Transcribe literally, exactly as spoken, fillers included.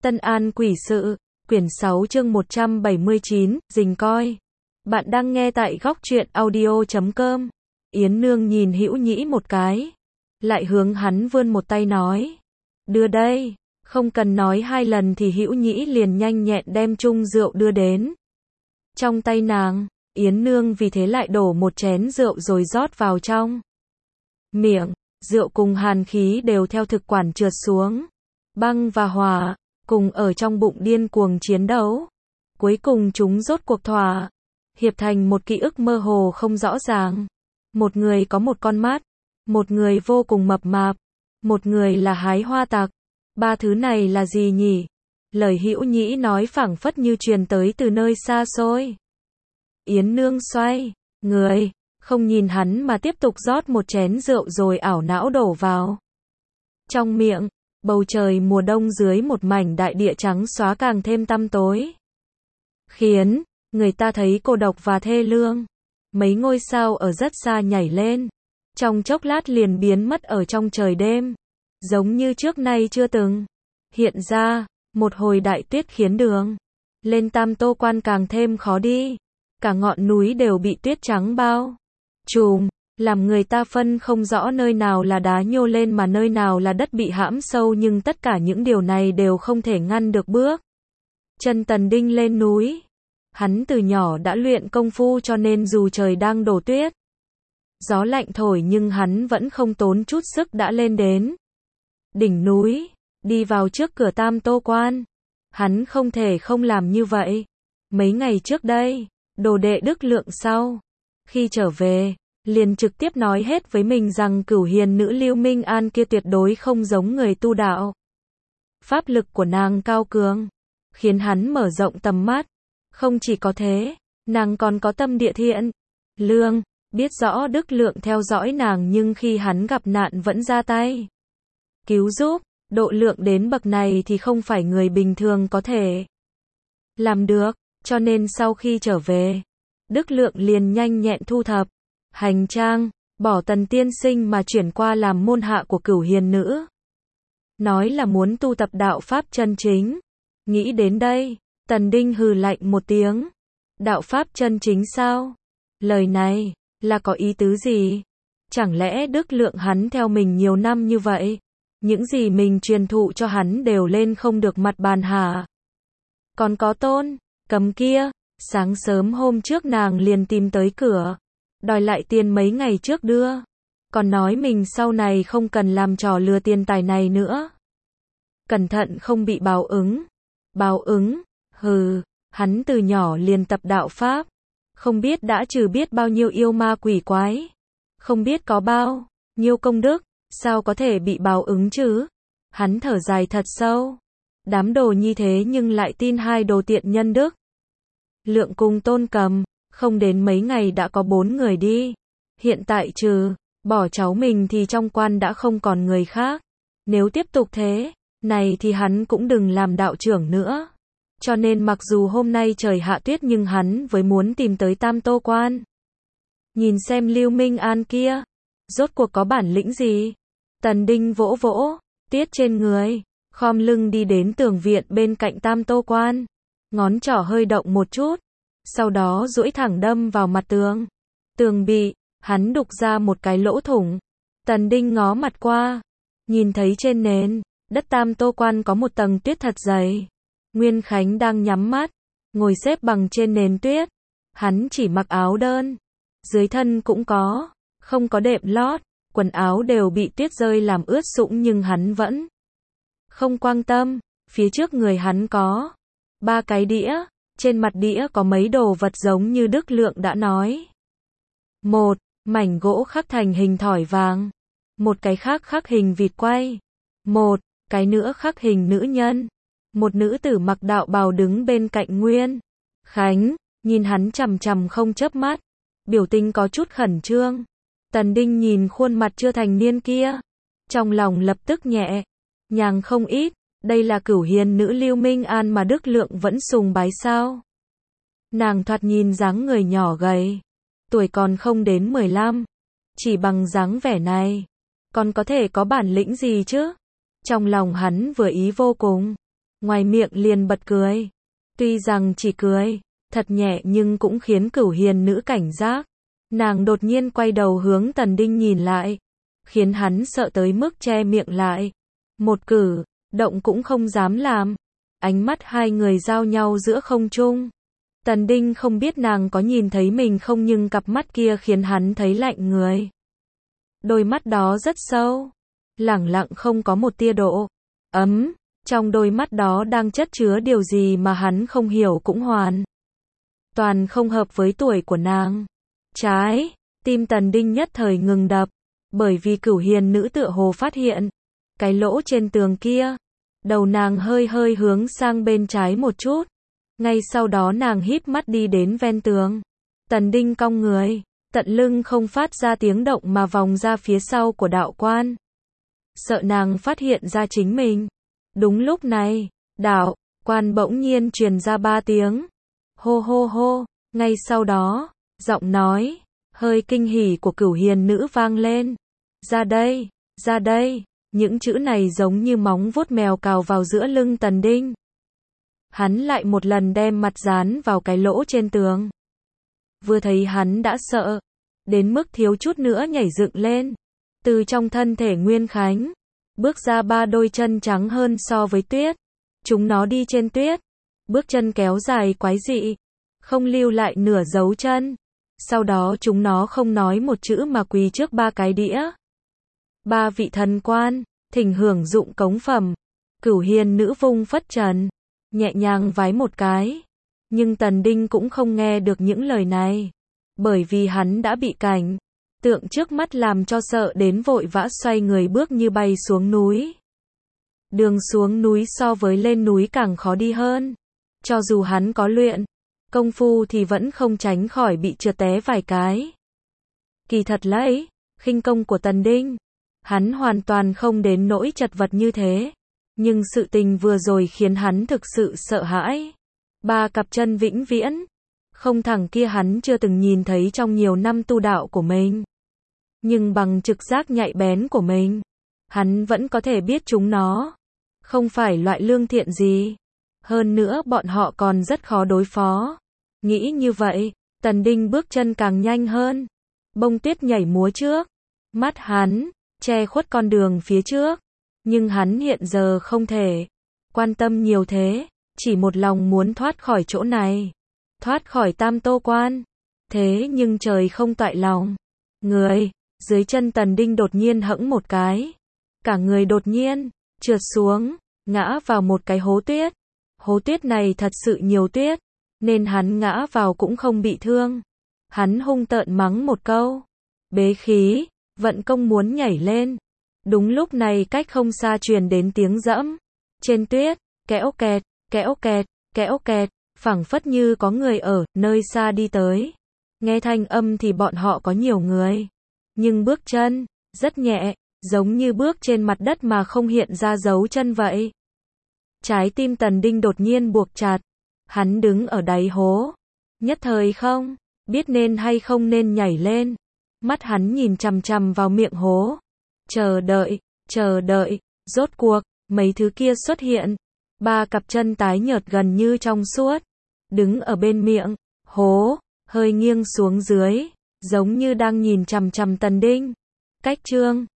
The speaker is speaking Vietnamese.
Tân An Quỷ Sự, quyển sáu chương một trăm bảy mươi chín, Dình Coi. Bạn đang nghe tại góc truyện audio chấm com. Yến Nương nhìn Hữu Nhĩ một cái, lại hướng hắn vươn một tay nói, đưa đây. Không cần nói hai lần thì Hữu Nhĩ liền nhanh nhẹn đem chung rượu đưa đến. Trong tay nàng, Yến Nương vì thế lại đổ một chén rượu rồi rót vào trong miệng. Rượu cùng hàn khí đều theo thực quản trượt xuống. Băng và hỏa cùng ở trong bụng điên cuồng chiến đấu. Cuối cùng chúng rốt cuộc thỏa hiệp thành một ký ức mơ hồ không rõ ràng. Một người có một con mắt, một người vô cùng mập mạp, một người là hái hoa tặc. Ba thứ này là gì nhỉ? Lời Hữu Nhĩ nói phảng phất như truyền tới từ nơi xa xôi. Yến Nương xoay người, không nhìn hắn mà tiếp tục rót một chén rượu rồi ảo não đổ vào trong miệng. Bầu trời mùa đông dưới một mảnh đại địa trắng xóa càng thêm tăm tối, khiến người ta thấy cô độc và thê lương. Mấy ngôi sao ở rất xa nhảy lên, trong chốc lát liền biến mất ở trong trời đêm, giống như trước nay chưa từng hiện ra. Một hồi đại tuyết khiến đường lên Tam Tô Quan càng thêm khó đi, cả ngọn núi đều bị tuyết trắng bao trùm, làm người ta phân không rõ nơi nào là đá nhô lên mà nơi nào là đất bị hãm sâu, nhưng tất cả những điều này đều không thể ngăn được bước chân Tần Đinh lên núi. Hắn từ nhỏ đã luyện công phu cho nên dù trời đang đổ tuyết, gió lạnh thổi nhưng hắn vẫn không tốn chút sức đã lên đến đỉnh núi, đi vào trước cửa Tam Tô Quan. Hắn không thể không làm như vậy. Mấy ngày trước đây, đồ đệ Đức Lượng sau khi trở về, liền trực tiếp nói hết với mình rằng cửu hiền nữ Lưu Minh An kia tuyệt đối không giống người tu đạo. Pháp lực của nàng cao cường, khiến hắn mở rộng tầm mắt. Không chỉ có thế, nàng còn có tâm địa thiện lương, biết rõ Đức Lượng theo dõi nàng nhưng khi hắn gặp nạn vẫn ra tay cứu giúp. Độ lượng đến bậc này thì không phải người bình thường có thể làm được, cho nên sau khi trở về, Đức Lượng liền nhanh nhẹn thu thập hành trang, bỏ Tần tiên sinh mà chuyển qua làm môn hạ của cửu hiền nữ. Nói là muốn tu tập đạo pháp chân chính. Nghĩ đến đây, Tần Đinh hừ lạnh một tiếng. Đạo pháp chân chính sao? Lời này là có ý tứ gì? Chẳng lẽ Đức Lượng hắn theo mình nhiều năm như vậy, những gì mình truyền thụ cho hắn đều lên không được mặt bàn hả? Còn có Tôn Cầm kia, sáng sớm hôm trước nàng liền tìm tới cửa, đòi lại tiền mấy ngày trước đưa, còn nói mình sau này không cần làm trò lừa tiền tài này nữa. Cẩn thận không bị báo ứng. Báo ứng? Hừ, hắn từ nhỏ liền tập đạo pháp, không biết đã trừ biết bao nhiêu yêu ma quỷ quái, không biết có bao nhiêu công đức, sao có thể bị báo ứng chứ? Hắn thở dài thật sâu. Đám đồ nhi thế nhưng lại tin hai đồ tiện nhân Đức Lượng cùng Tôn Cầm, không đến mấy ngày đã có bốn người đi. Hiện tại trừ bỏ cháu mình thì trong quan đã không còn người khác. Nếu tiếp tục thế này thì hắn cũng đừng làm đạo trưởng nữa. Cho nên mặc dù hôm nay trời hạ tuyết nhưng hắn với muốn tìm tới Tam Tô Quan, nhìn xem Lưu Minh An kia rốt cuộc có bản lĩnh gì. Tần Đinh vỗ vỗ tiết trên người, khom lưng đi đến tường viện bên cạnh Tam Tô Quan, ngón trỏ hơi động một chút, sau đó duỗi thẳng đâm vào mặt tường. Tường bị hắn đục ra một cái lỗ thủng. Tần Đinh ngó mặt qua, nhìn thấy trên nền đất Tam Tô Quan có một tầng tuyết thật dày. Nguyên Khánh đang nhắm mắt, ngồi xếp bằng trên nền tuyết. Hắn chỉ mặc áo đơn, dưới thân cũng có, không có đệm lót, quần áo đều bị tuyết rơi làm ướt sũng nhưng hắn vẫn không quan tâm. Phía trước người hắn có ba cái đĩa, trên mặt đĩa có mấy đồ vật giống như Đức Lượng đã nói. Một mảnh gỗ khắc thành hình thỏi vàng, một cái khác khắc hình vịt quay, một cái nữa khắc hình nữ nhân. Một nữ tử mặc đạo bào đứng bên cạnh Nguyên Khánh, nhìn hắn chằm chằm không chớp mắt, biểu tình có chút khẩn trương. Tần Đinh nhìn khuôn mặt chưa thành niên kia, trong lòng lập tức nhẹ nhàng không ít. Đây là cửu hiền nữ Lưu Minh An mà Đức Lượng vẫn sùng bái sao? Nàng thoạt nhìn dáng người nhỏ gầy, tuổi còn không đến mười lăm, chỉ bằng dáng vẻ này, còn có thể có bản lĩnh gì chứ? Trong lòng hắn vừa ý vô cùng. ngoài miệng liền bật cười. Tuy rằng chỉ cười, thật nhẹ nhưng cũng khiến Cửu Hiền nữ cảnh giác. Nàng đột nhiên quay đầu hướng Tần Đinh nhìn lại, khiến hắn sợ tới mức che miệng lại. Một cử động cũng không dám làm. Ánh mắt hai người giao nhau giữa không trung. Tần Đinh không biết nàng có nhìn thấy mình không, nhưng cặp mắt kia khiến hắn thấy lạnh người. Đôi mắt đó rất sâu, lẳng lặng không có một tia độ ấm. Trong đôi mắt đó đang chất chứa điều gì mà hắn không hiểu cũng hoàn toàn không hợp với tuổi của nàng. Trái tim Tần Đinh nhất thời ngừng đập, bởi vì Cửu Hiền nữ tựa hồ phát hiện cái lỗ trên tường kia. Đầu nàng hơi hơi hướng sang bên trái một chút. Ngay sau đó nàng híp mắt đi đến ven tường. Tần Đinh cong người, tận lưng không phát ra tiếng động mà vòng ra phía sau của đạo quan. Sợ nàng phát hiện ra chính mình. Đúng lúc này, đạo quan bỗng nhiên truyền ra ba tiếng. Hô hô hô, ngay sau đó, giọng nói hơi kinh hỉ của Cửu Hiền nữ vang lên. Ra đây, ra đây. Những chữ này giống như móng vuốt mèo cào vào giữa lưng Tần Đinh. Hắn lại một lần đem mặt dán vào cái lỗ trên tường. Vừa thấy hắn đã sợ, đến mức thiếu chút nữa nhảy dựng lên. Từ trong thân thể Nguyên Khánh, bước ra ba đôi chân trắng hơn so với tuyết. Chúng nó đi trên tuyết, bước chân kéo dài quái dị, không lưu lại nửa dấu chân. Sau đó chúng nó không nói một chữ mà quỳ trước ba cái đĩa. Ba vị thần quan, thỉnh hưởng dụng cống phẩm. Cửu Hiền nữ vung phất trần, nhẹ nhàng vái một cái. Nhưng Tần Đinh cũng không nghe được những lời này, bởi vì hắn đã bị cảnh tượng trước mắt làm cho sợ đến vội vã xoay người bước như bay xuống núi. Đường xuống núi so với lên núi càng khó đi hơn. Cho dù hắn có luyện công phu thì vẫn không tránh khỏi bị trượt té vài cái. Kỳ thật lấy khinh công của Tần Đinh, hắn hoàn toàn không đến nỗi chật vật như thế. Nhưng sự tình vừa rồi khiến hắn thực sự sợ hãi. Ba cặp chân vĩnh viễn không thẳng kia hắn chưa từng nhìn thấy trong nhiều năm tu đạo của mình. Nhưng bằng trực giác nhạy bén của mình, hắn vẫn có thể biết chúng nó không phải loại lương thiện gì. Hơn nữa bọn họ còn rất khó đối phó. Nghĩ như vậy, Tần Đinh bước chân càng nhanh hơn. Bông tuyết nhảy múa trước mắt hắn, che khuất con đường phía trước. Nhưng hắn hiện giờ không thể quan tâm nhiều thế, chỉ một lòng muốn thoát khỏi chỗ này, thoát khỏi Tam Tô Quan. Thế nhưng trời không toại lòng người, dưới chân Tần Đinh đột nhiên hẫng một cái, cả người đột nhiên trượt xuống, ngã vào một cái hố tuyết. Hố tuyết này thật sự nhiều tuyết, nên hắn ngã vào cũng không bị thương. Hắn hung tợn mắng một câu, bế khí, vận công muốn nhảy lên. Đúng lúc này cách không xa truyền đến tiếng dẫm trên tuyết, kẽo kẹt, kẽo kẹt, kẽo kẹt, phảng phất như có người ở nơi xa đi tới. Nghe thanh âm thì bọn họ có nhiều người, nhưng bước chân rất nhẹ, giống như bước trên mặt đất mà không hiện ra dấu chân vậy. Trái tim Tần Đinh đột nhiên buộc chặt, hắn đứng ở đáy hố, nhất thời không biết nên hay không nên nhảy lên. Mắt hắn nhìn chằm chằm vào miệng hố, chờ đợi, chờ đợi. Rốt cuộc mấy thứ kia xuất hiện, ba cặp chân tái nhợt gần như trong suốt, đứng ở bên miệng hố, hơi nghiêng xuống dưới, giống như đang nhìn chằm chằm Tần Đinh. Cách chương